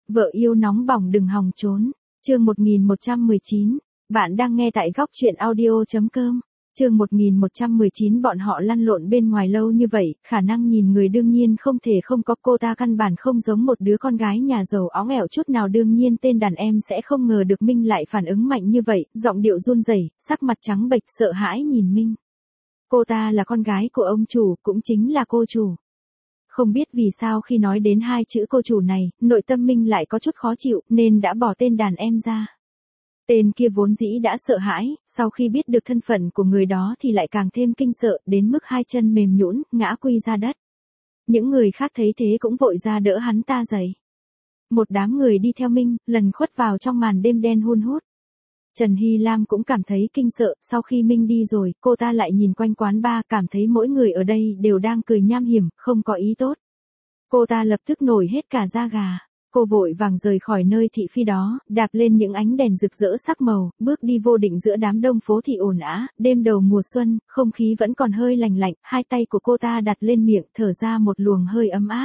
Vợ yêu nóng bỏng đừng hòng trốn. Chương 1119. Bạn đang nghe tại góc truyện audio.com. Chương 1119. Bọn họ lăn lộn bên ngoài lâu như vậy, khả năng nhìn người đương nhiên không thể không có. Cô ta căn bản không giống một đứa con gái nhà giàu óng ẻo chút nào. Đương nhiên tên đàn em sẽ không ngờ được Minh lại phản ứng mạnh như vậy, giọng điệu run rẩy, sắc mặt trắng bệch sợ hãi nhìn Minh. Cô ta là con gái của ông chủ, cũng chính là cô chủ. Không biết vì sao khi nói đến hai chữ cô chủ này, nội tâm Minh lại có chút khó chịu, nên đã bỏ tên đàn em ra. Tên kia vốn dĩ đã sợ hãi, sau khi biết được thân phận của người đó thì lại càng thêm kinh sợ, đến mức hai chân mềm nhũn, ngã quy ra đất. Những người khác thấy thế cũng vội ra đỡ hắn ta dậy. Một đám người đi theo Minh, lần khuất vào trong màn đêm đen hun hút. Trần Hy Lam cũng cảm thấy kinh sợ, sau khi Minh đi rồi, cô ta lại nhìn quanh quán bar, cảm thấy mỗi người ở đây đều đang cười nham hiểm, không có ý tốt. Cô ta lập tức nổi hết cả da gà. Cô vội vàng rời khỏi nơi thị phi đó, đạp lên những ánh đèn rực rỡ sắc màu, bước đi vô định giữa đám đông phố thị ồn ào. Đêm đầu mùa xuân, không khí vẫn còn hơi lành lạnh, hai tay của cô ta đặt lên miệng, thở ra một luồng hơi ấm áp.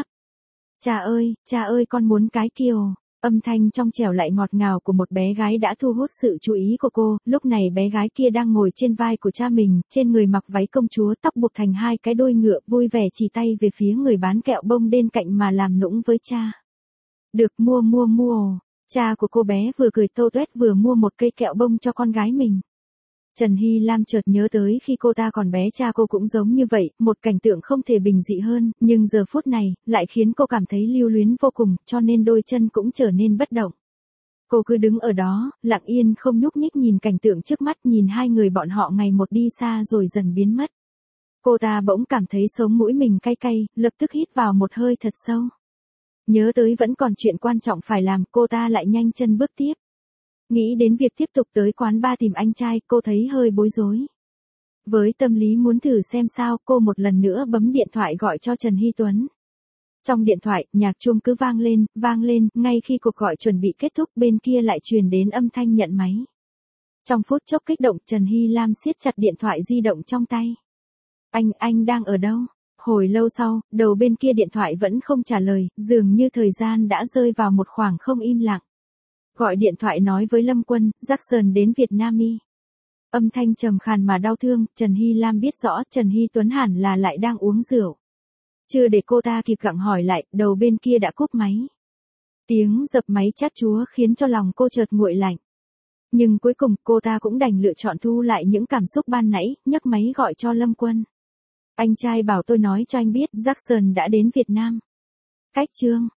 Cha ơi con muốn cái kiều. Âm thanh trong trẻo lại ngọt ngào của một bé gái đã thu hút sự chú ý của cô. Lúc này bé gái kia đang ngồi trên vai của cha mình, trên người mặc váy công chúa, tóc buộc thành hai cái đuôi ngựa, vui vẻ chỉ tay về phía người bán kẹo bông bên cạnh mà làm nũng với cha. Được, mua. Cha của cô bé vừa cười tô toét vừa mua một cây kẹo bông cho con gái mình. Trần Hy Lam chợt nhớ tới khi cô ta còn bé cha cô cũng giống như vậy, một cảnh tượng không thể bình dị hơn, nhưng giờ phút này, lại khiến cô cảm thấy lưu luyến vô cùng, cho nên đôi chân cũng trở nên bất động. Cô cứ đứng ở đó, lặng yên không nhúc nhích nhìn cảnh tượng trước mắt, nhìn hai người bọn họ ngày một đi xa rồi dần biến mất. Cô ta bỗng cảm thấy sống mũi mình cay cay, lập tức hít vào một hơi thật sâu. Nhớ tới vẫn còn chuyện quan trọng phải làm, cô ta lại nhanh chân bước tiếp. Nghĩ đến việc tiếp tục tới quán bar tìm anh trai, cô thấy hơi bối rối. Với tâm lý muốn thử xem sao, cô một lần nữa bấm điện thoại gọi cho Trần Hy Tuấn. Trong điện thoại, nhạc chuông cứ vang lên, ngay khi cuộc gọi chuẩn bị kết thúc bên kia lại truyền đến âm thanh nhận máy. Trong phút chốc kích động, Trần Hy Lam siết chặt điện thoại di động trong tay. Anh đang ở đâu? Hồi lâu sau, đầu bên kia điện thoại vẫn không trả lời, dường như thời gian đã rơi vào một khoảng không im lặng. Gọi điện thoại nói với Lâm Quân, Jackson đến Việt Nam y. Âm thanh trầm khàn mà đau thương, Trần Hy Lam biết rõ Trần Hy Tuấn hẳn là lại đang uống rượu. Chưa để cô ta kịp gặng hỏi lại, đầu bên kia đã cúp máy. Tiếng dập máy chát chúa khiến cho lòng cô chợt nguội lạnh. Nhưng cuối cùng cô ta cũng đành lựa chọn thu lại những cảm xúc ban nãy, nhấc máy gọi cho Lâm Quân. Anh trai bảo tôi nói cho anh biết, Jackson đã đến Việt Nam. Cách chương.